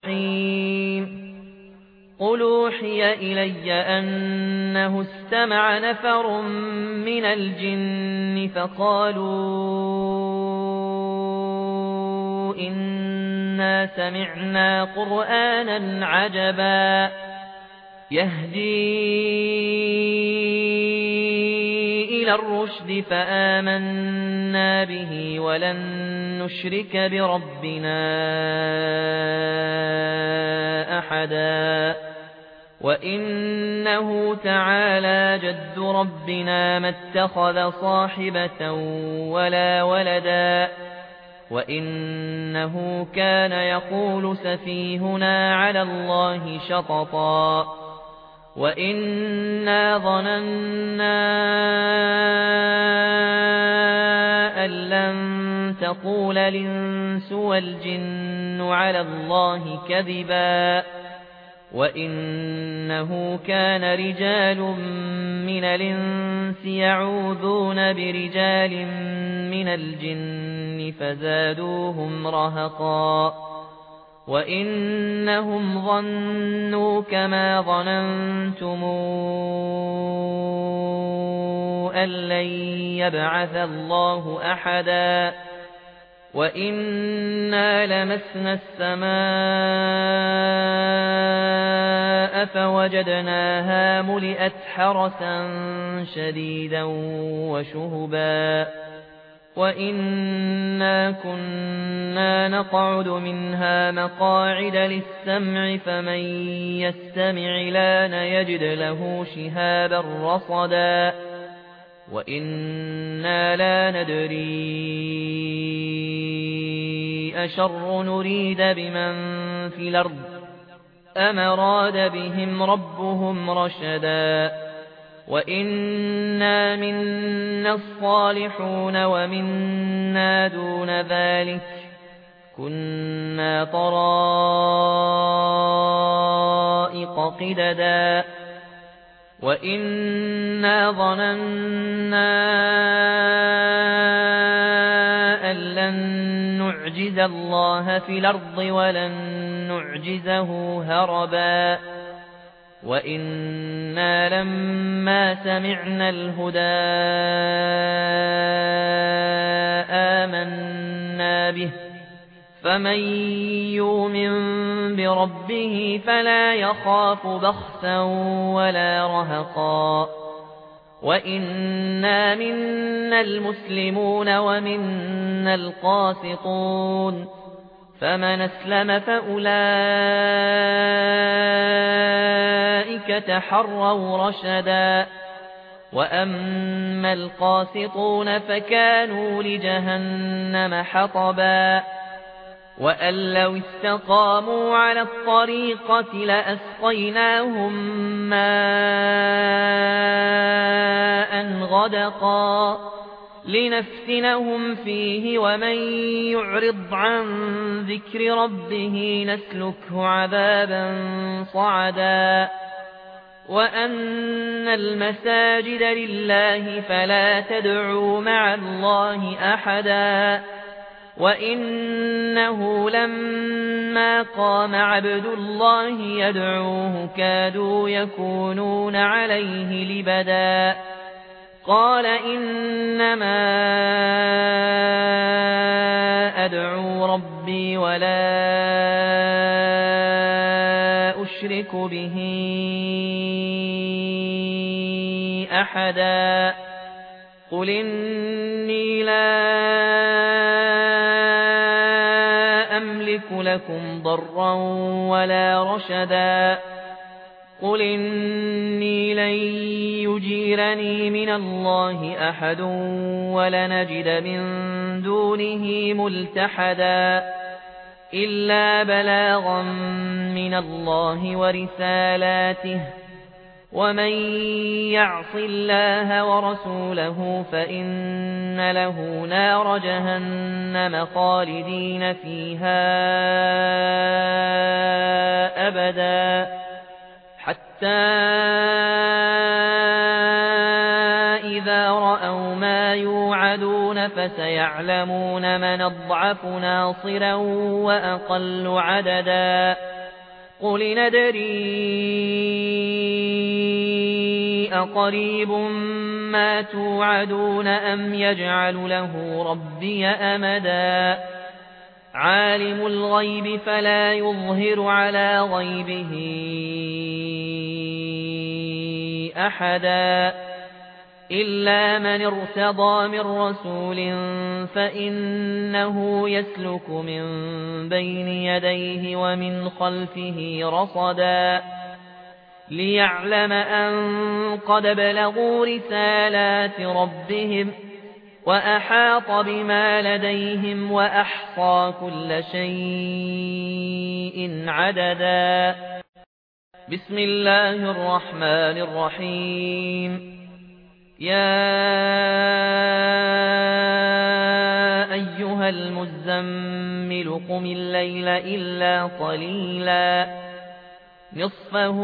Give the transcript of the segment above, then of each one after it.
الرحيم قل أوحي إلي أنه استمع نفر من الجن فقالوا إنا سمعنا قرآنا عجبا يهدي إلى الرشد فآمنا به ولن نشرك بربنا أحدا وإنه تعالى جد ربنا ما اتخذ صاحبة ولا ولدا وإنه كان يقول سفيهنا على الله شططا وإنا ظننا أن لن تقول الإنس والجن على الله كذبا وإنه كان رجال من الإنس يعوذون برجال من الجن فزادوهم رهقا وإنهم ظنوا كما ظننتم أن لن يبعث الله أحدا وإنا لمسنا السماء فوجدناها ملئت حرسا شديدا وشهبا وإنا كنا نقعد منها مقاعد للسمع فمن يستمع لان يجد له شهابا رصدا وإنا لا ندري أشر نريد بمن في الأرض أم أراد بهم ربهم رشدا وإنا منا الصالحون ومنا دون ذلك كنا طرائق قددا وإنا ظننا أن لن نعجز الله في الأرض ولن نعجزه هربا وإنا لما سمعنا الهدى آمنا به فمن يؤمن بربه فلا يخاف بخسا ولا رهقا وإنا منا المسلمون ومنا القاسطون فمن أسلم فأولئك تحروا رشدا وأما القاسطون فكانوا لجهنم حطبا وأن لو استقاموا على الطريقة لأسقيناهم ماء غدقا لنفتنهم فيه ومن يعرض عن ذكر ربه نسلكه عذابا صعدا وأن المساجد لله فلا تدعوا مع الله أحدا وإنه لما قام عبد الله يدعوه كادوا يكونون عليه لبدا قال إنما أدعو ربي ولا أشرك به أحدا قل إني لا أملك لكم ضرا ولا رشدا قل إني لن يجيرني من الله أحد ولنجد من دونه ملتحدا إلا بلاغا من الله ورسالاته ومن يعص الله ورسوله فإن له نار جهنم خالدين فيها أبدا حتى إذا رأوا ما يوعدون فسيعلمون من أضعف ناصرا وأقل عددا قل ندري أقريب ما توعدون أم يجعل له ربي أمدا عالم الغيب فلا يظهر على غيبه أحدا إلا من ارتضى من رسول فإنه يسلك من بين يديه ومن خلفه رصدا ليعلم أن قد بلغوا رسالات ربهم وأحاط بما لديهم وأحصى كل شيء عددا بسم الله الرحمن الرحيم يا أيها المزمل قم الليل إلا قليلا نصفه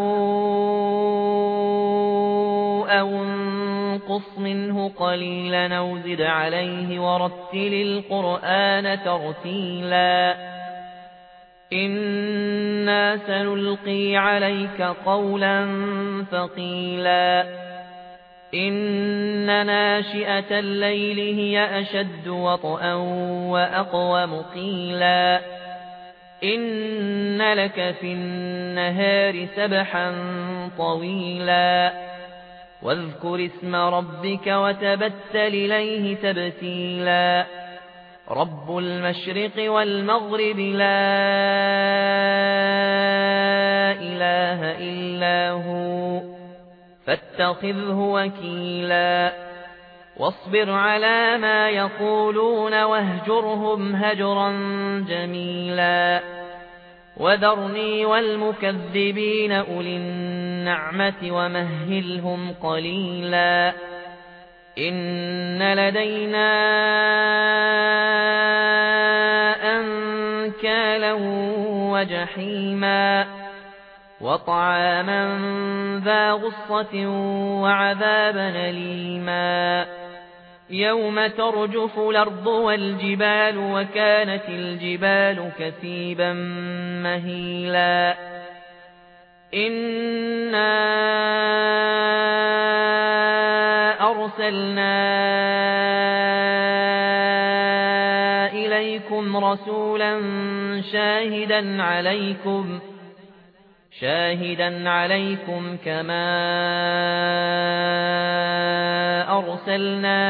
أو انقص منه قليلا أو زد عليه ورتل القرآن ترتيلا إنا سنلقي عليك قولا ثقيلا إن ناشئة الليل هي أشد وطئا وأقوم قيلا إن لك في النهار سبحا طويلا واذكر اسم ربك وتبتل إليه تبتيلا رب المشرق والمغرب لا إله إلا هو فاتخذه وكيلا واصبر على ما يقولون واهجرهم هجرا جميلا وذرني والمكذبين أولي النعمة ومهلهم قليلا إن لدينا أنكالا وجحيما وطعاما ذا غصة وعذابا أليما يوم ترجف الأرض والجبال وكانت الجبال كثيبا مهيلا إنا أرسلنا إليكم رسولا شاهدا عليكم كما أرسلنا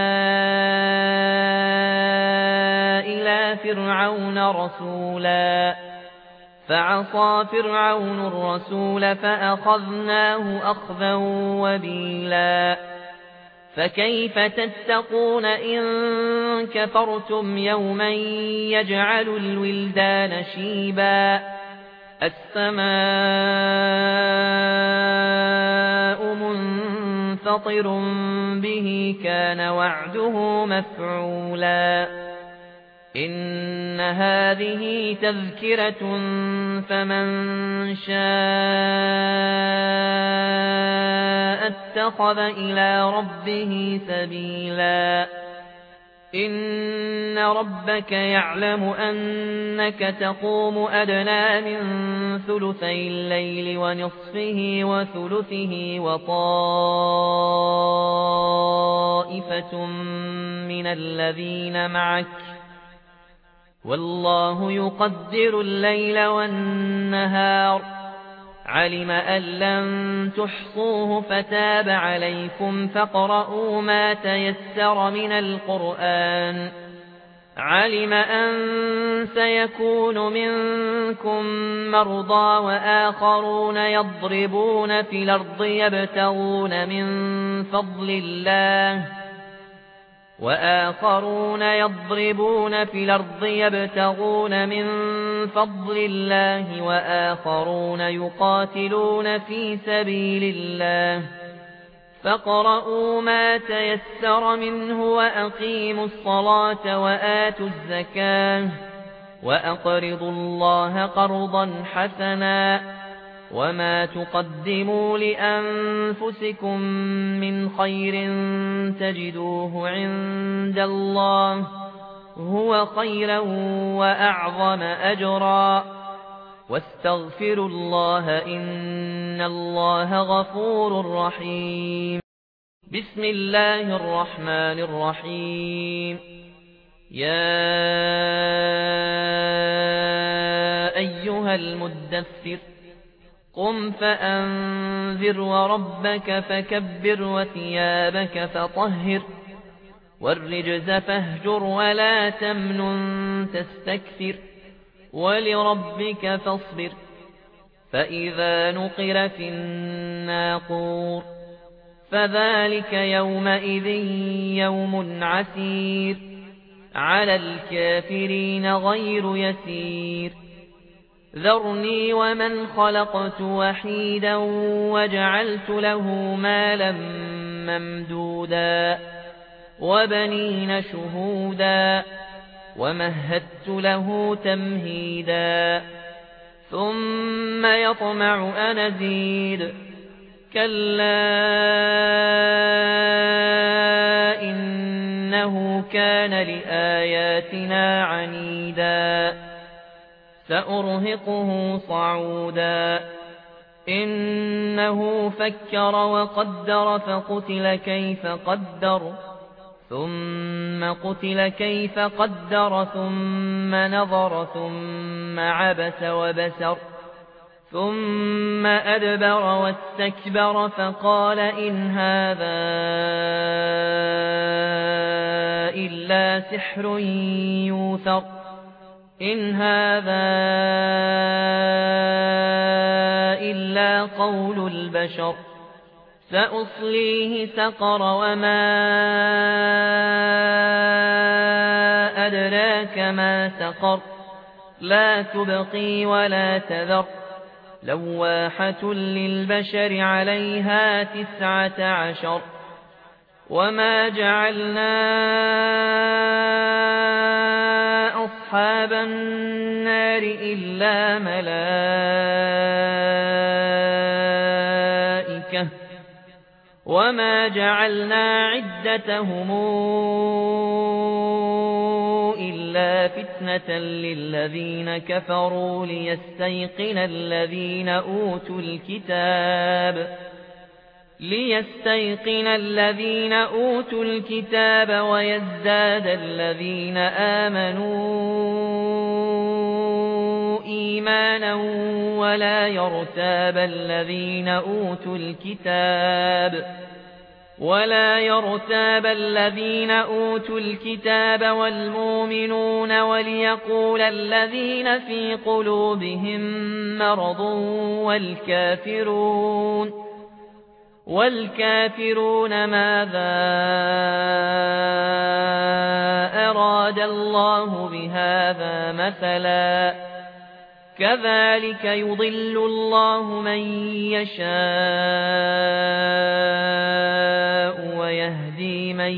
إلى فرعون رسولا فعصى فرعون الرسول فأخذناه أخذا وبيلا فكيف تتقون إن كفرتم يوما يجعل الولدان شيبا السماء منفطر به كان وعده مفعولا إن هذه تذكرة فمن شاء اتخذ إلى ربه سبيلا إن ربك يعلم أنك تقوم أدنى من ثلثي الليل ونصفه وثلثه وطائفة من الذين معك والله يقدر الليل والنهار علم أن لن تحصوه فتاب عليكم فاقرؤوا ما تيسر من القرآن علم أن سيكون منكم مرضى وآخرون يضربون في الأرض يبتغون من فضل الله وآخرون يقاتلون في سبيل الله فاقرؤوا ما تيسر منه وأقيموا الصلاة وآتوا الزكاة وأقرضوا الله قرضا حسنا وما تقدموا لأنفسكم من خير تجدوه عند الله هو خيرا وأعظم أجرا واستغفروا الله إن الله غفور رحيم. بسم الله الرحمن الرحيم. يا أيها المدثر قم فأنذر وربك فكبر وثيابك فطهر والرجز فاهجر ولا تمنن تستكثر ولربك فاصبر فإذا نقر في الناقور فذلك يومئذ يوم عسير على الكافرين غير يسير. ذرني ومن خلقت وحيدا وجعلت له مالا ممدودا وبنين شهودا ومهدت له تمهيدا ثم يطمع أن أزيد كلا إنه كان لآياتنا عنيدا سأرهقه صعودا إنه فكر وقدر فقتل كيف قدر ثم قتل كيف قدر ثم نظر ثم عبس وبسر ثم أدبر واستكبر فقال إن هذا إلا سحر يوثر إن هذا إلا قول البشر سأصليه سقر وما أدراك ما سقر لا تبقي ولا تذر لواحة للبشر عليها 19 وما جعلنا أصحاب النار إلا ملائكة وما جعلنا عدتهم إلا فتنة للذين كفروا ليستيقن الذين أوتوا الكتاب ويزداد الذين آمنوا إيمانا ولا يرتاب الذين أوتوا الكتاب والمؤمنون وليقول الذين في قلوبهم مرض والكافرون ماذا أراد الله بهذا مثلا كذلك يضل الله من يشاء ويهدي من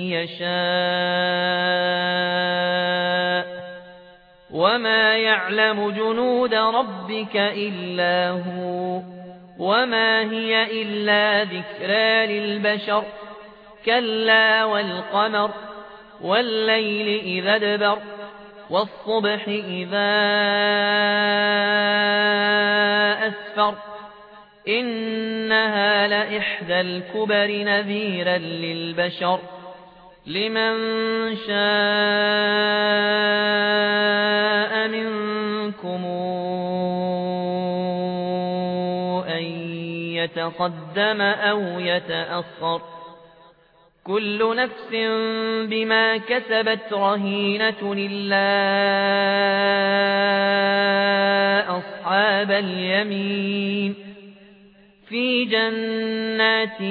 يشاء وما يعلم جنود ربك إلا هو وما هي إلا ذكرى للبشر كلا والقمر والليل إذا ادبر والصبح إذا أسفر إنها لإحدى الكبر نذيرا للبشر لمن شاء منكم أن يتقدم أو يتأخر كل نفس بما كسبت رهينة إلا أصحاب اليمين في جنات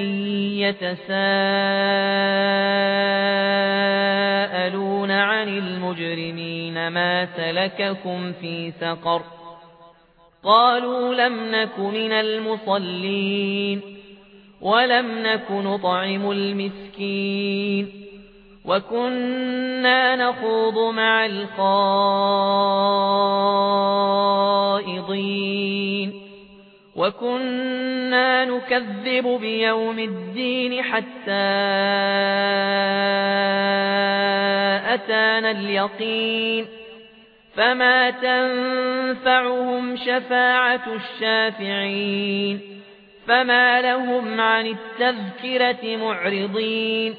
يتساءلون عن المجرمين ما سلككم في سقر قالوا لم نك من المصلين ولم نك نطعم المسكين وكنا نخوض مع الخائضين وكنا نكذب بيوم الدين حتى أتانا اليقين فما تنفعهم شفاعة الشافعين فما لهم عن التذكرة معرضين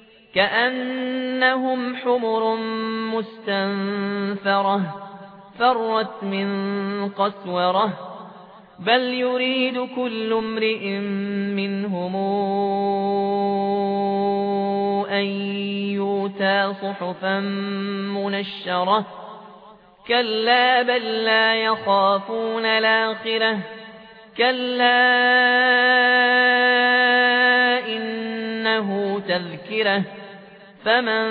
كأنهم حمر مستنفرة فرت من قسورة بل يريد كل امرئ منهم أن يؤتى صحفا منشرة كلا بل لا يخافون الآخرة كلا إنه تذكرة فمن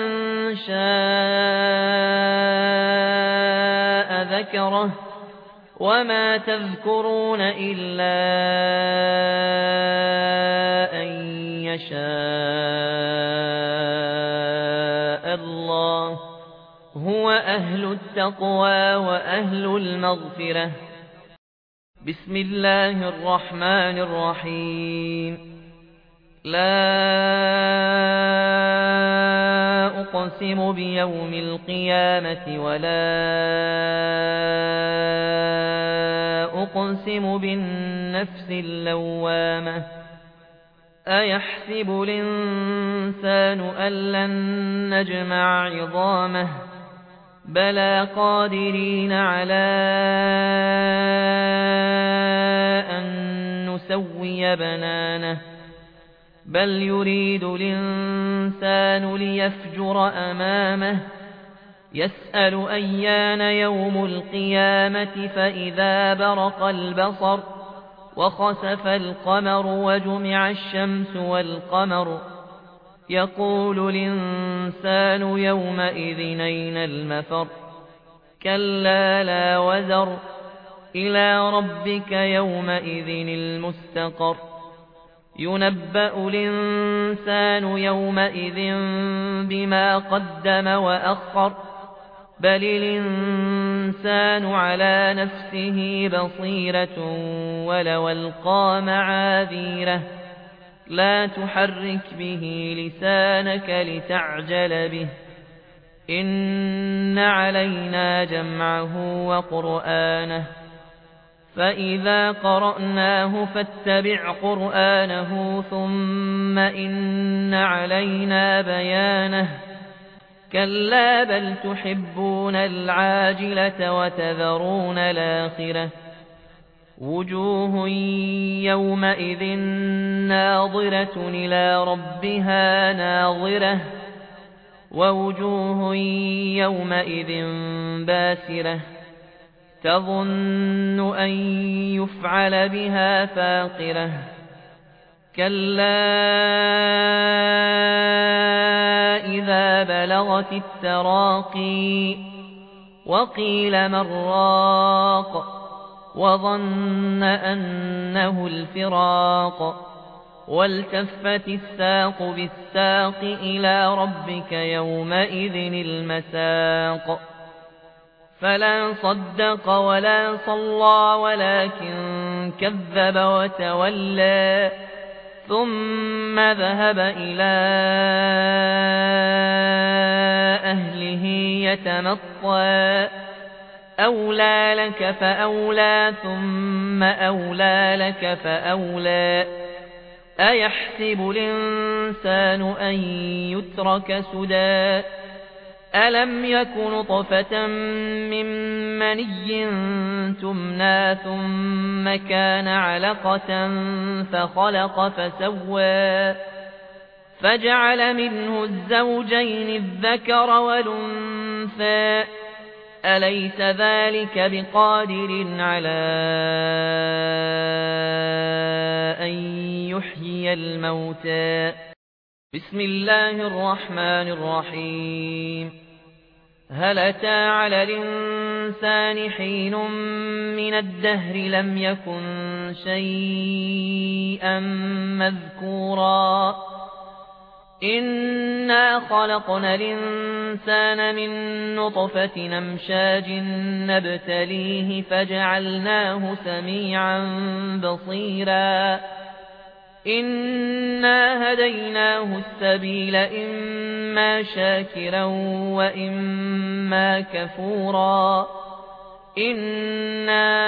شاء ذكره وما تذكرون إلا أن يشاء الله هو أهل التقوى وأهل المغفرة. بسم الله الرحمن الرحيم. لا أقسم بيوم القيامة ولا أقسم بالنفس اللوامة أيحسب الإنسان أن لن نجمع عظامه بلى قادرين على أن نسوي بنانه بل يريد الإنسان ليفجر أمامه يسأل أيان يوم القيامة فإذا برق البصر وخسف القمر وجمع الشمس والقمر يقول الإنسان يومئذ أين المفر كلا لا وزر إلى ربك يومئذ المستقر ينبأ الإنسان يومئذ بما قدم وأخر بل الإنسان على نفسه بصيرة ولو ألقى معاذيره لا تحرك به لسانك لتعجل به إن علينا جمعه وقرآنه فإذا قرأناه فاتبع قرآنه ثم إن علينا بيانه كلا بل تحبون العاجلة وتذرون الآخرة وجوه يومئذ ناظرة إلى ربها ناظرة ووجوه يومئذ باسرة تظن أن يفعل بها فاقرة كلا إذا بلغت التراقي وقيل من راق وظن أنه الفراق والتفت الساق بالساق إلى ربك يومئذ المساق فلا صدق ولا صلى ولكن كذب وتولى ثم ذهب إلى أهله يتمطى أولى لك فأولى ثم أولى لك فأولى أيحسب الإنسان أن يترك سدى ألم يك نطفة من مني تمنى ثم كان علقة فخلق فسوى فجعل منه الزوجين الذكر والأنثى أليس ذلك بقادر على أن يحيي الموتى بسم الله الرحمن الرحيم هل أتى على الإنسان حين من الدهر لم يكن شيئا مذكورا إنا خلقنا الإنسان من نطفة أمشاج نبتليه فجعلناه سميعا بصيرا إنا هديناه السبيل إما شاكرا وإما كفورا إنا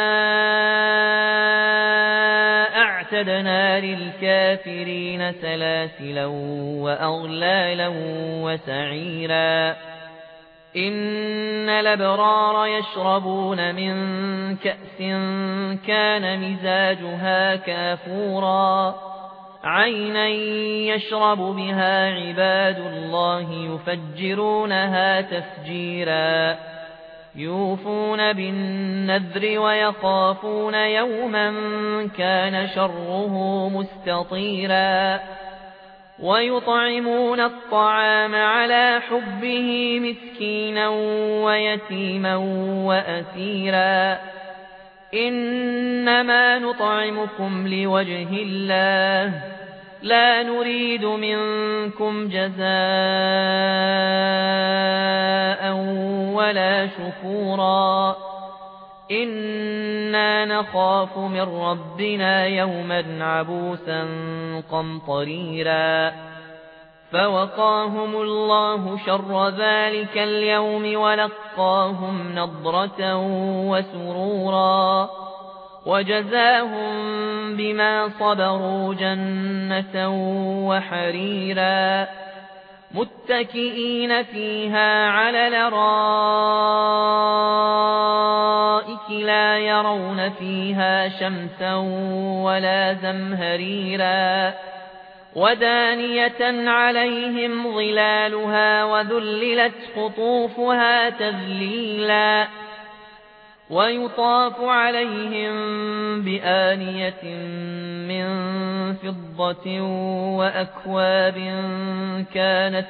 أعتدنا للكافرين سلاسلا وأغلالا وسعيرا إن الأبرار يشربون من كأس كان مزاجها كافورا عينا يشرب بها عباد الله يفجرونها تفجيرا يوفون بالنذر ويخافون يوما كان شره مستطيرا ويطعمون الطعام على حبه مسكينا ويتيما وأسيرا إنما نطعمكم لوجه الله لا نريد منكم جزاء ولا شكورا إنا نخاف من ربنا يوما عبوسا قمطريرا فوقاهم الله شر ذلك اليوم ولقاهم نضرة وسرورا وجزاهم بما صبروا جنة وحريرا متكئين فيها على الأرائك لا يرون فيها شمسا ولا زمهريرا ودانية عليهم ظلالها وذللت قطوفها تذليلا ويطاف عليهم بآنية من فضة وأكواب كانت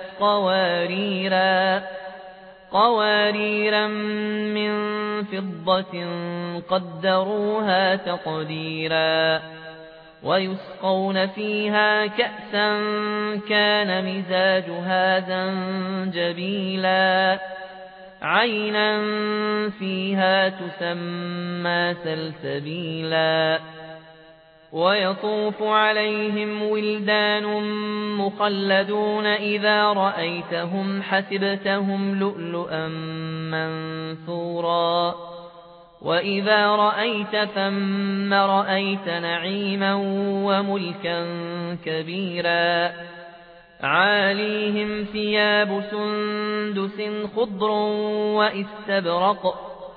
قواريرا من فضة قدروها تقديرا ويسقون فيها كأسا كان مزاجها زنجبيلا عينا فيها تسمى سلسبيلا ويطوف عليهم ولدان مخلدون إذا رأيتهم حسبتهم لؤلؤا منثورا وإذا رأيت ثم رأيت نعيما وملكا كبيرا عاليهم ثياب سندس خضر وإستبرق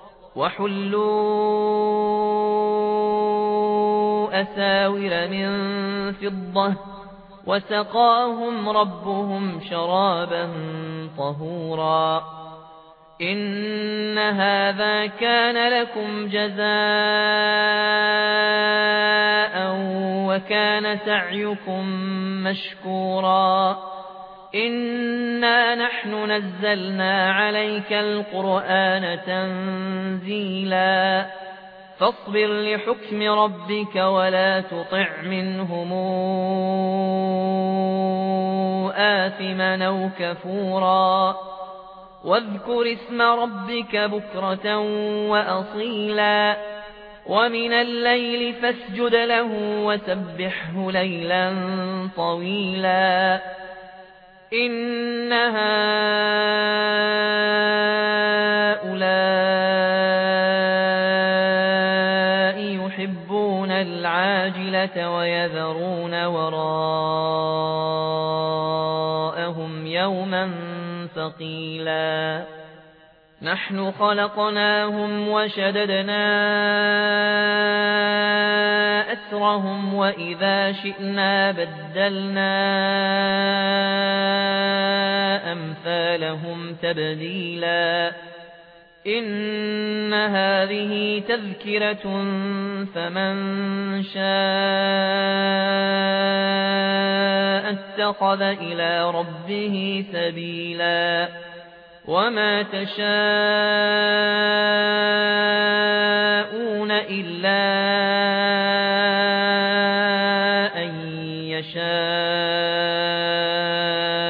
وحلوا أساور من فضة وسقاهم ربهم شرابا طهورا إن هذا كان لكم جزاء وكان سعيكم مشكورا إنا نحن نزلنا عليك القرآن تنزيلا فاصبر لحكم ربك ولا تطع منهم آثما أو كفورا واذكر اسم ربك بكرة وأصيلا ومن الليل فاسجد له وسبحه ليلا طويلا إن هؤلاء يحبون العاجلة ويذرون وراءهم يوما ثقيلا نحن خلقناهم وشددنا أسرهم وإذا شئنا بدلنا أمثالهم تبديلا إن هذه تذكرة فمن شاء اتخذ إلى ربه سبيلا وما تشاءون إلا أن يشاء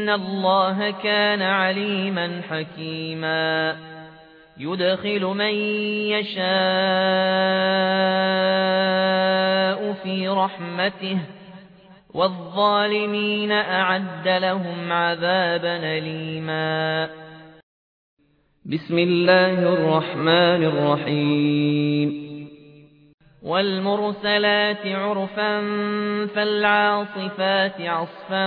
إن الله كان عليما حكيما يدخل من يشاء في رحمته والظالمين أعد لهم عذابا أليما. بسم الله الرحمن الرحيم. والمرسلات عرفا فالعاصفات عصفا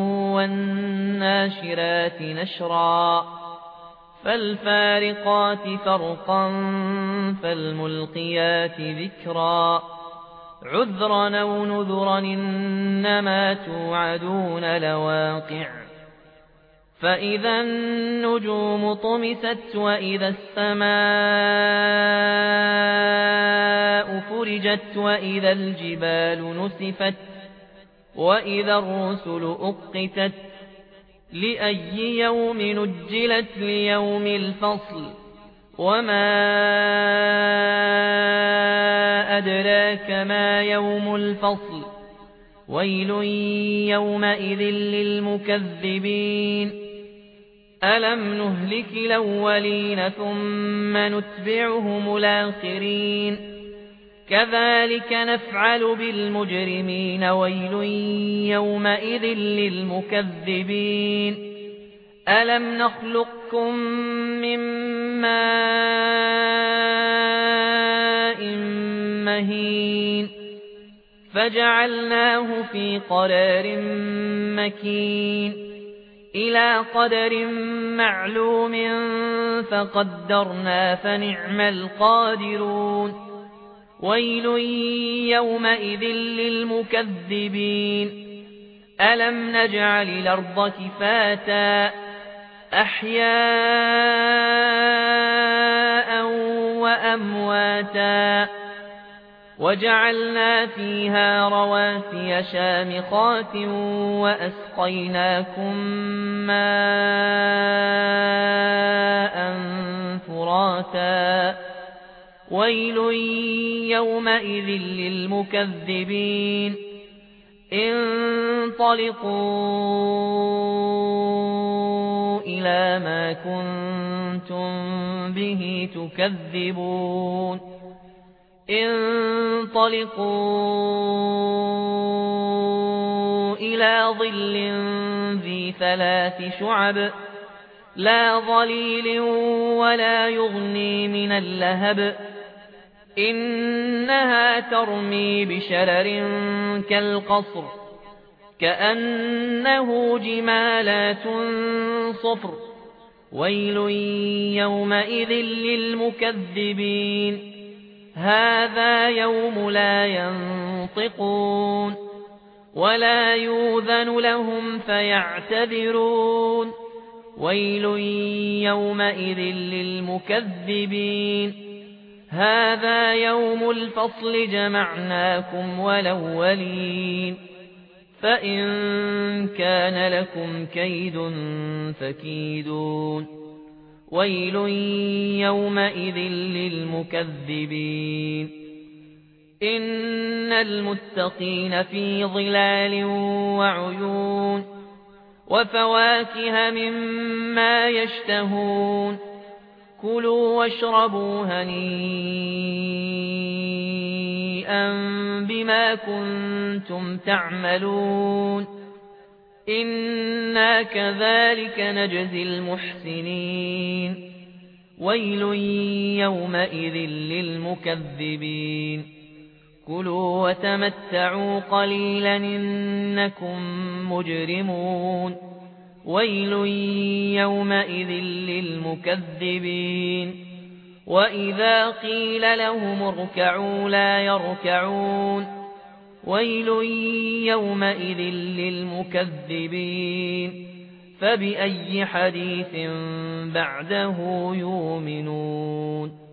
والناشرات نشرا فالفارقات فرقا فالملقيات ذكرا عذرا أو نذرا إنما توعدون لواقع فإذا النجوم طمست وإذا السماء فرجت وإذا الجبال نسفت وإذا الرسل أقتت لأي يوم نجلت ليوم الفصل وما أدراك ما يوم الفصل ويل يومئذ للمكذبين ألم نهلك الأولين ثم نتبعهم الآخرين كذلك نفعل بالمجرمين ويل يومئذ للمكذبين ألم نخلقكم من ماء مهين فجعلناه في قرار مكين إلى قدر معلوم فقدرنا فنعم القادرون ويل يومئذ للمكذبين ألم نجعل الأرض كفاتا أحياء وأمواتا وجعلنا فيها رواسي شامخات وأسقيناكم ماء فراتا ويل يومئذ للمكذبين انطلقوا إلى ما كنتم به تكذبون انطلقوا إلى ظل ذي 3 شعب لا ظليل ولا يغني من اللهب إنها ترمي بشرر كالقصر كأنه جمالات صفر ويل يومئذ للمكذبين هذا يوم لا ينطقون ولا يؤذن لهم فيعتذرون ويل يومئذ للمكذبين هذا يوم الفصل جمعناكم والأولين فإن كان لكم كيد فكيدون ويل يومئذ للمكذبين إن المتقين في ظلال وعيون وفواكه مما يشتهون كلوا واشربوا هنيئا بما كنتم تعملون إنا كذلك نجزي المحسنين ويل يومئذ للمكذبين كلوا وتمتعوا قليلا إنكم مجرمون ويل يومئذ للمكذبين وإذا قيل لهم اركعوا لا يركعون ويل يومئذ للمكذبين فبأي حديث بعده يؤمنون